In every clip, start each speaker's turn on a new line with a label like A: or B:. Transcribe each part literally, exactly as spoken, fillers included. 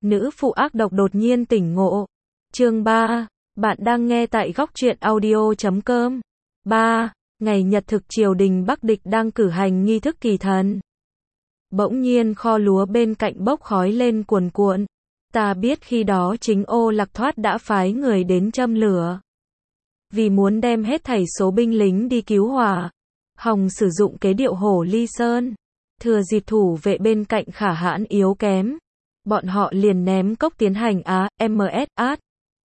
A: Nữ phụ ác độc đột nhiên tỉnh ngộ. Chương ba. Bạn đang nghe tại góc truyện audio chấm com. ba. Ngày nhật thực triều đình Bắc Địch đang cử hành nghi thức kỳ thần. Bỗng nhiên kho lúa bên cạnh bốc khói lên cuồn cuộn. Ta biết khi đó chính Ô Lạc Thoát đã phái người đến châm lửa. Vì muốn đem hết thảy số binh lính đi cứu hỏa, Hồng sử dụng kế điệu hổ ly sơn. Thừa dịp thủ vệ bên cạnh Khả Hãn yếu kém, bọn họ liền ném cốc tiến hành á, em ét át.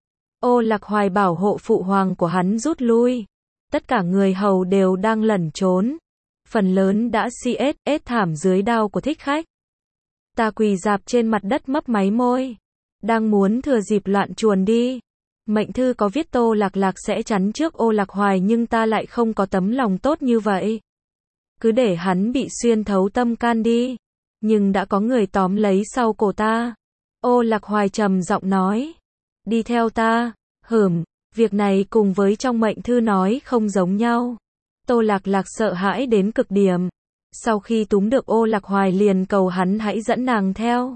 A: Ô Lạc Hoài bảo hộ phụ hoàng của hắn rút lui. Tất cả người hầu đều đang lẩn trốn. Phần lớn đã xê ét thảm dưới đao của thích khách. Ta quỳ dạp trên mặt đất mấp máy môi. Đang muốn thừa dịp loạn chuồn đi. Mệnh thư có viết Tô Lạc Lạc sẽ chắn trước Ô Lạc Hoài, nhưng ta lại không có tấm lòng tốt như vậy. Cứ để hắn bị xuyên thấu tâm can đi. Nhưng đã có người tóm lấy sau cổ ta. Ô Lạc Hoài trầm giọng nói. Đi theo ta. Hửm, việc này cùng với trong mệnh thư nói không giống nhau. Tô Lạc Lạc sợ hãi đến cực điểm. Sau khi túm được Ô Lạc Hoài liền cầu hắn hãy dẫn nàng theo.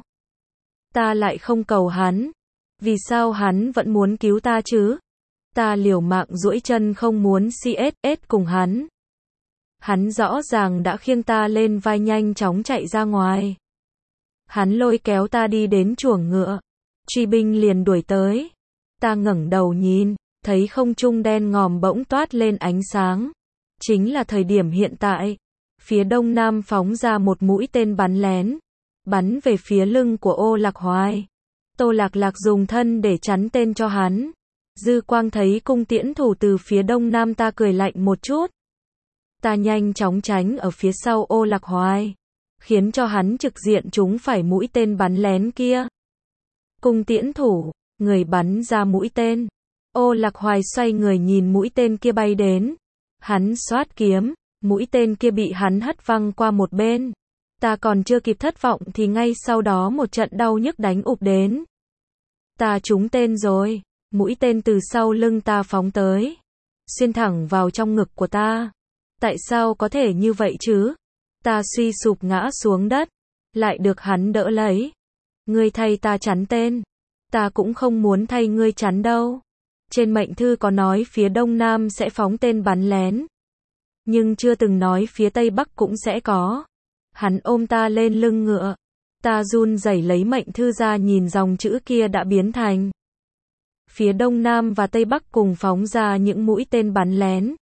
A: Ta lại không cầu hắn. Vì sao hắn vẫn muốn cứu ta chứ? Ta liều mạng duỗi chân không muốn xê ét cùng hắn. Hắn rõ ràng đã khiêng ta lên vai nhanh chóng chạy ra ngoài. Hắn lôi kéo ta đi đến chuồng ngựa. Truy binh liền đuổi tới. Ta ngẩng đầu nhìn, thấy không trung đen ngòm bỗng toát lên ánh sáng. Chính là thời điểm hiện tại. Phía đông nam phóng ra một mũi tên bắn lén. Bắn về phía lưng của Ô Lạc Hoài. Tô Lạc Lạc dùng thân để chắn tên cho hắn. Dư quang thấy cung tiễn thủ từ phía đông nam, ta cười lạnh một chút. Ta nhanh chóng tránh ở phía sau Ô Lạc Hoài, khiến cho hắn trực diện trúng phải mũi tên bắn lén kia. Cung tiễn thủ, người bắn ra mũi tên. Ô Lạc Hoài xoay người nhìn mũi tên kia bay đến. Hắn xoát kiếm, mũi tên kia bị hắn hất văng qua một bên. Ta còn chưa kịp thất vọng thì ngay sau đó một trận đau nhức đánh ụp đến. Ta trúng tên rồi. Mũi tên từ sau lưng ta phóng tới, xuyên thẳng vào trong ngực của ta. Tại sao có thể như vậy chứ? Ta suy sụp ngã xuống đất, lại được hắn đỡ lấy. Ngươi thay ta chắn tên. Ta cũng không muốn thay ngươi chắn đâu. Trên mệnh thư có nói phía đông nam sẽ phóng tên bắn lén, nhưng chưa từng nói phía tây bắc cũng sẽ có. Hắn ôm ta lên lưng ngựa. Ta run rẩy lấy mệnh thư ra, nhìn dòng chữ kia đã biến thành. Phía đông nam và tây bắc cùng phóng ra những mũi tên bắn lén.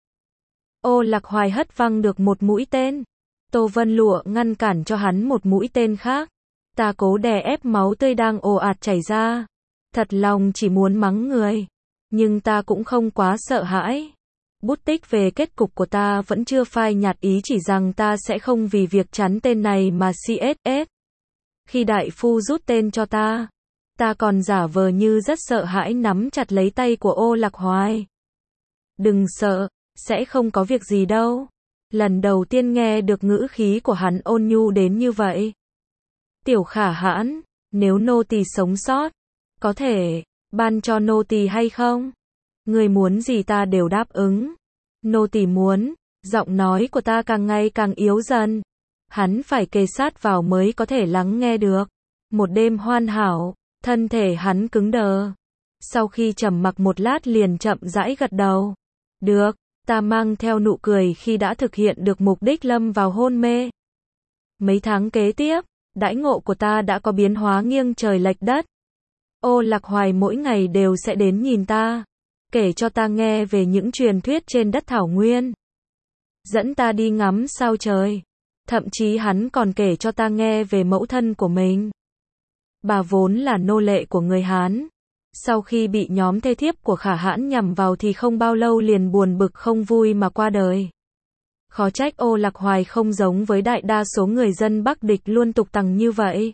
A: Ô Lạc Hoài hất văng được một mũi tên. Tô Vân Lụa ngăn cản cho hắn một mũi tên khác. Ta cố đè ép máu tươi đang ồ ạt chảy ra. Thật lòng chỉ muốn mắng người. Nhưng ta cũng không quá sợ hãi. Bút tích về kết cục của ta vẫn chưa phai nhạt, ý chỉ rằng ta sẽ không vì việc chắn tên này mà xê ét. Khi đại phu rút tên cho ta, ta còn giả vờ như rất sợ hãi nắm chặt lấy tay của Ô Lạc Hoài. Đừng sợ, sẽ không có việc gì đâu. Lần đầu tiên nghe được ngữ khí của hắn ôn nhu đến như vậy. Tiểu Khả Hãn, nếu nô tỳ sống sót, có thể ban cho nô tỳ hay không? Người muốn gì ta đều đáp ứng. Nô tỳ muốn. Giọng nói của ta càng ngày càng yếu dần. Hắn phải kề sát vào mới có thể lắng nghe được. Một đêm hoàn hảo, thân thể hắn cứng đờ. Sau khi trầm mặc một lát liền chậm rãi gật đầu. Được, ta mang theo nụ cười khi đã thực hiện được mục đích lâm vào hôn mê. Mấy tháng kế tiếp, đãi ngộ của ta đã có biến hóa nghiêng trời lệch đất. Ô Lạc Hoài mỗi ngày đều sẽ đến nhìn ta, kể cho ta nghe về những truyền thuyết trên đất Thảo Nguyên. Dẫn ta đi ngắm sao trời. Thậm chí hắn còn kể cho ta nghe về mẫu thân của mình. Bà vốn là nô lệ của người Hán. Sau khi bị nhóm thê thiếp của Khả Hãn nhằm vào thì không bao lâu liền buồn bực không vui mà qua đời. Khó trách Ô Lạc Hoài không giống với đại đa số người dân Bắc Địch luôn tục tằng như vậy.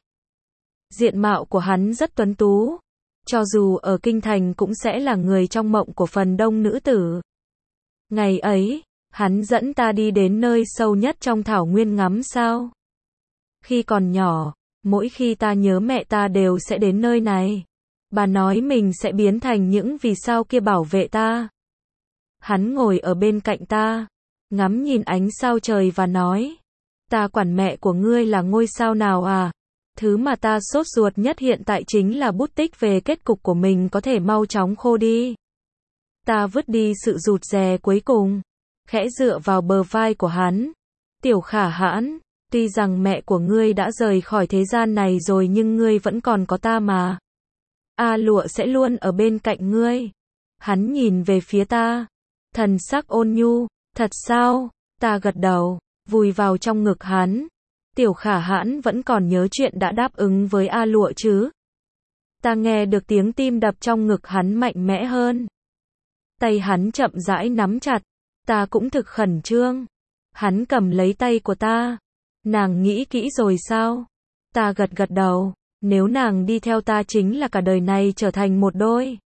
A: Diện mạo của hắn rất tuấn tú. Cho dù ở kinh thành cũng sẽ là người trong mộng của phần đông nữ tử. Ngày ấy, hắn dẫn ta đi đến nơi sâu nhất trong Thảo Nguyên ngắm sao. Khi còn nhỏ, mỗi khi ta nhớ mẹ ta đều sẽ đến nơi này. Bà nói mình sẽ biến thành những vì sao kia bảo vệ ta. Hắn ngồi ở bên cạnh ta, ngắm nhìn ánh sao trời và nói. Ta quản mẹ của ngươi là ngôi sao nào à? Thứ mà ta sốt ruột nhất hiện tại chính là bút tích về kết cục của mình có thể mau chóng khô đi. Ta vứt đi sự rụt rè cuối cùng, khẽ dựa vào bờ vai của hắn. Tiểu Khả Hãn, tuy rằng mẹ của ngươi đã rời khỏi thế gian này rồi nhưng ngươi vẫn còn có ta mà. A Lụa sẽ luôn ở bên cạnh ngươi. Hắn nhìn về phía ta, thần sắc ôn nhu. Thật sao? Ta gật đầu, vùi vào trong ngực hắn. Tiểu Khả Hãn vẫn còn nhớ chuyện đã đáp ứng với A Lụa chứ? Ta nghe được tiếng tim đập trong ngực hắn mạnh mẽ hơn. Tay hắn chậm rãi nắm chặt. Ta cũng thực khẩn trương. Hắn cầm lấy tay của ta. Nàng nghĩ kỹ rồi sao? Ta gật gật đầu. Nếu nàng đi theo ta chính là cả đời này trở thành một đôi.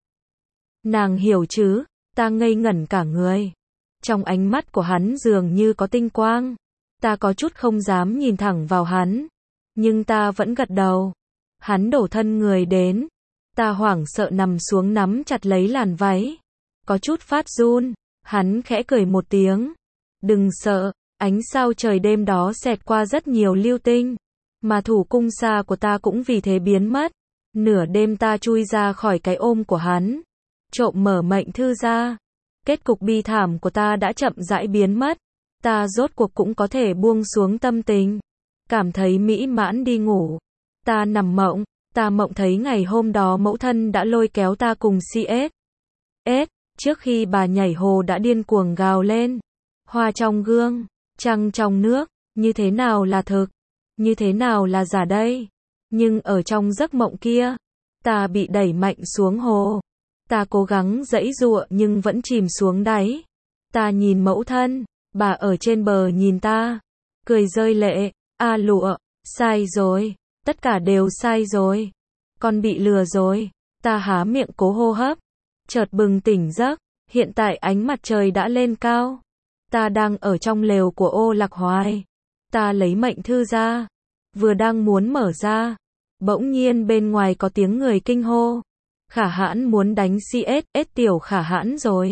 A: Nàng hiểu chứ? Ta ngây ngẩn cả người. Trong ánh mắt của hắn dường như có tinh quang. Ta có chút không dám nhìn thẳng vào hắn. Nhưng ta vẫn gật đầu. Hắn đổ thân người đến. Ta hoảng sợ nằm xuống nắm chặt lấy làn váy. Có chút phát run. Hắn khẽ cười một tiếng. Đừng sợ. Ánh sao trời đêm đó xẹt qua rất nhiều lưu tinh. Mà thủ cung xa của ta cũng vì thế biến mất. Nửa đêm ta chui ra khỏi cái ôm của hắn. Trộm mở mệnh thư ra. Kết cục bi thảm của ta đã chậm rãi biến mất. Ta rốt cuộc cũng có thể buông xuống tâm tình. Cảm thấy mỹ mãn đi ngủ. Ta nằm mộng. Ta mộng thấy ngày hôm đó mẫu thân đã lôi kéo ta cùng xê ét. S. Trước khi bà nhảy hồ đã điên cuồng gào lên. Hoa trong gương, trăng trong nước, như thế nào là thực? Như thế nào là giả đây? Nhưng ở trong giấc mộng kia, ta bị đẩy mạnh xuống hồ. Ta cố gắng giãy giụa nhưng vẫn chìm xuống đáy. Ta nhìn mẫu thân, bà ở trên bờ nhìn ta, cười rơi lệ. A Lụa, sai rồi, tất cả đều sai rồi. Con bị lừa rồi. Ta há miệng cố hô hấp, chợt bừng tỉnh giấc. Hiện tại ánh mặt trời đã lên cao. Ta đang ở trong lều của Ô Lạc Hoài. Ta lấy mệnh thư ra, vừa đang muốn mở ra, bỗng nhiên bên ngoài có tiếng người kinh hô. Khả Hãn muốn đánh xê ét ét Tiểu Khả Hãn rồi.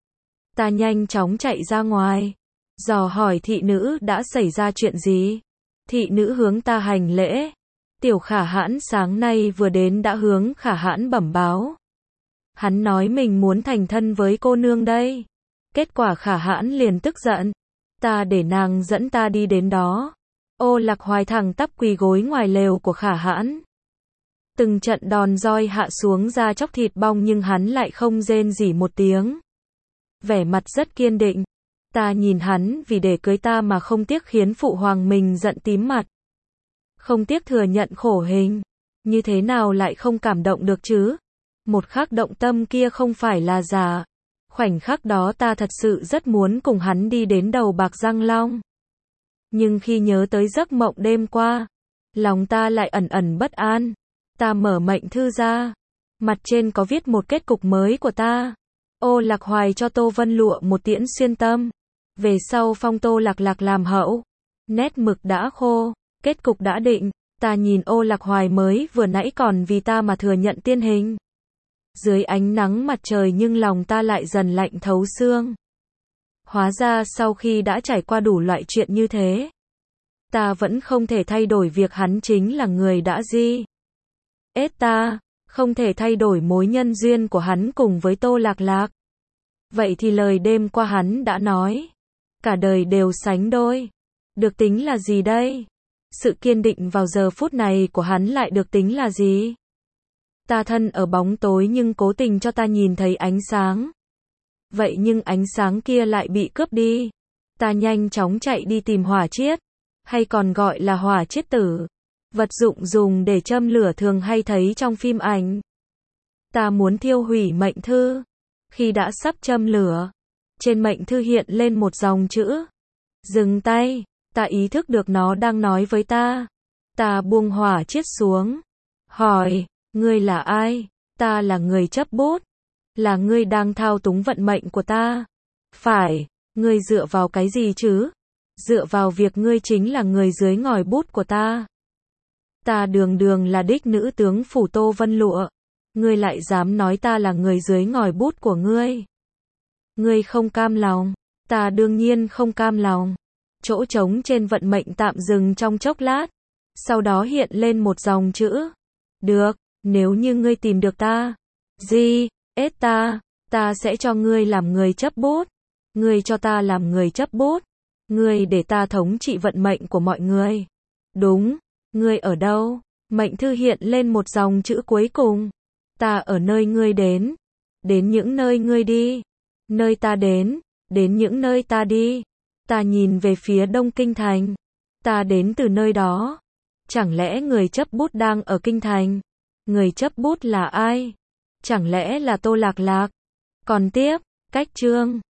A: Ta nhanh chóng chạy ra ngoài, dò hỏi thị nữ đã xảy ra chuyện gì. Thị nữ hướng ta hành lễ. Tiểu Khả Hãn sáng nay vừa đến đã hướng Khả Hãn bẩm báo. Hắn nói mình muốn thành thân với cô nương đây. Kết quả Khả Hãn liền tức giận. Ta để nàng dẫn ta đi đến đó. Ô Lạc Hoài thẳng tắp quỳ gối ngoài lều của Khả Hãn. Từng trận đòn roi hạ xuống ra chóc thịt bong nhưng hắn lại không rên rỉ một tiếng. Vẻ mặt rất kiên định. Ta nhìn hắn vì để cưới ta mà không tiếc khiến phụ hoàng mình giận tím mặt. Không tiếc thừa nhận khổ hình. Như thế nào lại không cảm động được chứ? Một khắc động tâm kia không phải là giả. Khoảnh khắc đó ta thật sự rất muốn cùng hắn đi đến đầu bạc răng long. Nhưng khi nhớ tới giấc mộng đêm qua, lòng ta lại ẩn ẩn bất an. Ta mở mệnh thư ra. Mặt trên có viết một kết cục mới của ta. Ô Lạc Hoài cho Tô Vân Lụa một tiễn xuyên tâm. Về sau phong Tô Lạc Lạc làm hậu. Nét mực đã khô. Kết cục đã định. Ta nhìn Ô Lạc Hoài mới vừa nãy còn vì ta mà thừa nhận tiên hình. Dưới ánh nắng mặt trời nhưng lòng ta lại dần lạnh thấu xương. Hóa ra sau khi đã trải qua đủ loại chuyện như thế, ta vẫn không thể thay đổi việc hắn chính là người đã di. Ết ta, không thể thay đổi mối nhân duyên của hắn cùng với Tô Lạc Lạc. Vậy thì lời đêm qua hắn đã nói, cả đời đều sánh đôi. Được tính là gì đây? Sự kiên định vào giờ phút này của hắn lại được tính là gì? Ta thân ở bóng tối nhưng cố tình cho ta nhìn thấy ánh sáng. Vậy nhưng ánh sáng kia lại bị cướp đi. Ta nhanh chóng chạy đi tìm hỏa chiết, hay còn gọi là hỏa chiết tử. Vật dụng dùng để châm lửa thường hay thấy trong phim ảnh. Ta muốn thiêu hủy mệnh thư. Khi đã sắp châm lửa, trên mệnh thư hiện lên một dòng chữ. Dừng tay. Ta ý thức được nó đang nói với ta. Ta buông hỏa chiết xuống. Hỏi, ngươi là ai? Ta là người chấp bút. Là ngươi đang thao túng vận mệnh của ta. Phải, ngươi dựa vào cái gì chứ? Dựa vào việc ngươi chính là người dưới ngòi bút của ta. Ta đường đường là đích nữ tướng phủ Tô Vân Lụa. Ngươi lại dám nói ta là người dưới ngòi bút của ngươi. Ngươi không cam lòng. Ta đương nhiên không cam lòng. Chỗ trống trên vận mệnh tạm dừng trong chốc lát. Sau đó hiện lên một dòng chữ. Được, nếu như ngươi tìm được ta. Gì? Ết ta, ta sẽ cho ngươi làm người chấp bút. Ngươi cho ta làm người chấp bút. Ngươi để ta thống trị vận mệnh của mọi người. Đúng, ngươi ở đâu? Mệnh thư hiện lên một dòng chữ cuối cùng. Ta ở nơi ngươi đến. Đến những nơi ngươi đi. Nơi ta đến. Đến những nơi ta đi. Ta nhìn về phía Đông Kinh Thành. Ta đến từ nơi đó. Chẳng lẽ người chấp bút đang ở Kinh Thành? Người chấp bút là ai? Chẳng lẽ là Tô Lạc Lạc? Còn tiếp, cách chương